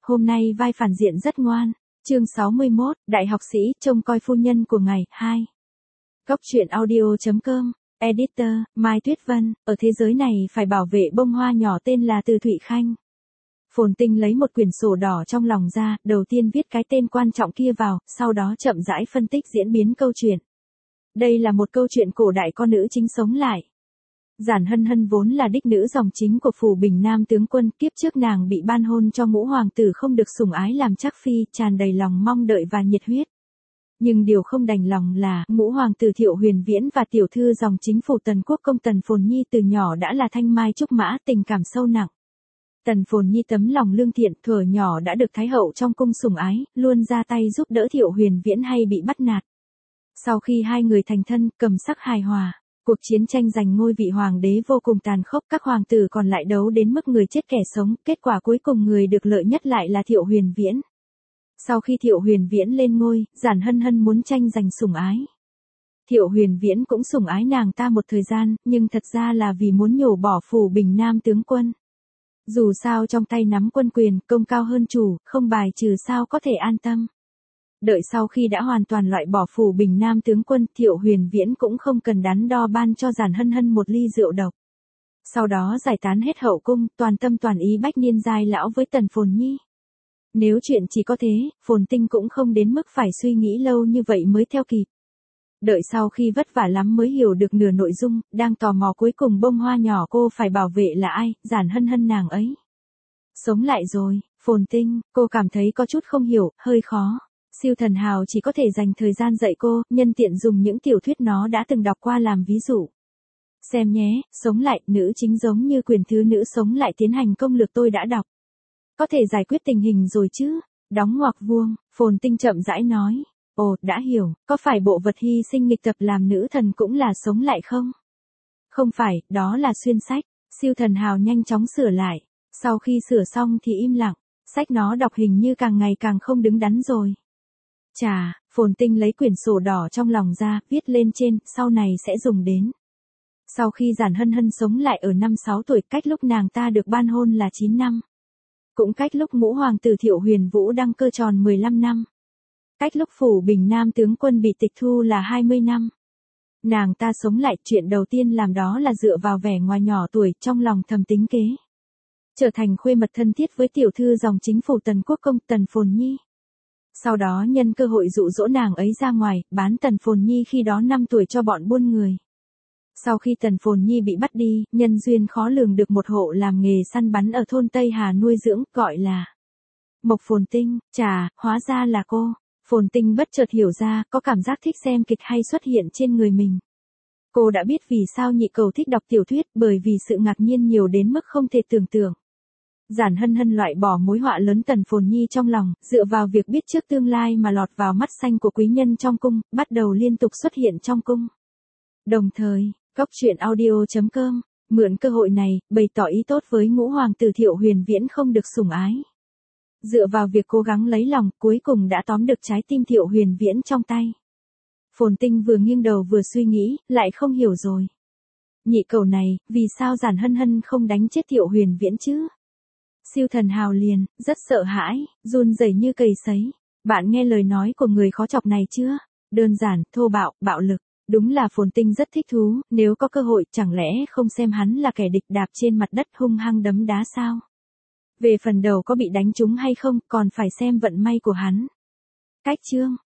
hôm nay vai phản diện rất ngoan. Chương 61, Đại học sĩ trông coi phu nhân của ngài, 2. Góc truyện audio.com, Editor, Mai Tuyết Vân, ở thế giới này phải bảo vệ bông hoa nhỏ tên là Từ Thụy Khanh. Phồn Tinh lấy một quyển sổ đỏ trong lòng ra, đầu tiên viết cái tên quan trọng kia vào, sau đó chậm rãi phân tích diễn biến câu chuyện. Đây là một câu chuyện cổ đại con nữ chính sống lại. Giản Hân Hân vốn là đích nữ dòng chính của phủ Bình Nam tướng quân, kiếp trước nàng bị ban hôn cho ngũ hoàng tử không được sủng ái làm trác phi, tràn đầy lòng mong đợi và nhiệt huyết. Nhưng điều không đành lòng là, ngũ hoàng tử Thiệu Huyền Viễn và tiểu thư dòng chính phủ Tần Quốc công Tần Phồn Nhi từ nhỏ đã là thanh mai trúc mã, tình cảm sâu nặng. Tần Phồn Nhi tấm lòng lương thiện, thuở nhỏ đã được Thái hậu trong cung sủng ái, luôn ra tay giúp đỡ Thiệu Huyền Viễn hay bị bắt nạt. Sau khi hai người thành thân, cầm sắc hài hòa, cuộc chiến tranh giành ngôi vị hoàng đế vô cùng tàn khốc, các hoàng tử còn lại đấu đến mức người chết kẻ sống, kết quả cuối cùng người được lợi nhất lại là Thiệu Huyền Viễn. Sau khi Thiệu Huyền Viễn lên ngôi, Giản Hân Hân muốn tranh giành sủng ái. Thiệu Huyền Viễn cũng sủng ái nàng ta một thời gian, nhưng thật ra là vì muốn nhổ bỏ phủ Bình Nam tướng quân. Dù sao trong tay nắm quân quyền, công cao hơn chủ, không bài trừ sao có thể an tâm. Đợi sau khi đã hoàn toàn loại bỏ phủ Bình Nam tướng quân, Thiệu Huyền Viễn cũng không cần đắn đo ban cho Giản Hân Hân một ly rượu độc. Sau đó giải tán hết hậu cung, toàn tâm toàn ý bách niên giai lão với Tần Phồn Nhi. Nếu chuyện chỉ có thế, Phồn Tinh cũng không đến mức phải suy nghĩ lâu như vậy mới theo kịp. Đợi sau khi vất vả lắm mới hiểu được nửa nội dung, đang tò mò cuối cùng bông hoa nhỏ cô phải bảo vệ là ai, Giản Hân Hân nàng ấy. Sống lại rồi, Phồn Tinh, cô cảm thấy có chút không hiểu, hơi khó. Siêu thần hào chỉ có thể dành thời gian dạy cô, nhân tiện dùng những tiểu thuyết nó đã từng đọc qua làm ví dụ. Xem nhé, sống lại, nữ chính giống như quyền thứ nữ sống lại tiến hành công lược tôi đã đọc. Có thể giải quyết tình hình rồi chứ, đóng ngoặc vuông, Phồn Tinh chậm rãi nói. Ồ, đã hiểu, có phải bộ vật hy sinh nghịch tập làm nữ thần cũng là sống lại không? Không phải, đó là xuyên sách, siêu thần hào nhanh chóng sửa lại. Sau khi sửa xong thì im lặng, sách nó đọc hình như càng ngày càng không đứng đắn rồi. Chà, Phồn Tinh lấy quyển sổ đỏ trong lòng ra, viết lên trên, sau này sẽ dùng đến. Sau khi Giản Hân Hân sống lại ở năm 6 tuổi, cách lúc nàng ta được ban hôn là 9 năm. Cũng cách lúc ngũ hoàng tử Thiệu Huyền Vũ đăng cơ tròn 15 năm. Cách lúc phủ Bình Nam tướng quân bị tịch thu là 20 năm. Nàng ta sống lại, chuyện đầu tiên làm đó là dựa vào vẻ ngoài nhỏ tuổi, trong lòng thầm tính kế. Trở thành khuê mật thân thiết với tiểu thư dòng chính phủ Tần Quốc công Tần Phồn Nhi. Sau đó nhân cơ hội dụ dỗ nàng ấy ra ngoài, bán Tần Phồn Nhi khi đó 5 tuổi cho bọn buôn người. Sau khi Tần Phồn Nhi bị bắt đi, nhân duyên khó lường được một hộ làm nghề săn bắn ở thôn Tây Hà nuôi dưỡng, gọi là Mộc Phồn Tinh. Chà, hóa ra là cô. Phồn Tinh bất chợt hiểu ra, có cảm giác thích xem kịch hay xuất hiện trên người mình. Cô đã biết vì sao nhị cầu thích đọc tiểu thuyết, bởi vì sự ngạc nhiên nhiều đến mức không thể tưởng tượng. Giản Hân Hân loại bỏ mối họa lớn Tần Phồn Nhi trong lòng, dựa vào việc biết trước tương lai mà lọt vào mắt xanh của quý nhân trong cung, bắt đầu liên tục xuất hiện trong cung. Đồng thời, góc truyện audio.com, mượn cơ hội này, bày tỏ ý tốt với ngũ hoàng tử Thiệu Huyền Viễn không được sủng ái. Dựa vào việc cố gắng lấy lòng, cuối cùng đã tóm được trái tim Thiệu Huyền Viễn trong tay. Phồn Tinh vừa nghiêng đầu vừa suy nghĩ, lại không hiểu rồi. Nhị cầu này, vì sao Giản Hân Hân không đánh chết Thiệu Huyền Viễn chứ? Siêu thần hào liền, rất sợ hãi, run rẩy như cầy sấy. Bạn nghe lời nói của người khó chọc này chưa? Đơn giản, thô bạo, bạo lực. Đúng là Phồn Tinh rất thích thú, nếu có cơ hội chẳng lẽ không xem hắn là kẻ địch đạp trên mặt đất hung hăng đấm đá sao? Về phần đầu có bị đánh trúng hay không, còn phải xem vận may của hắn. Cách chương.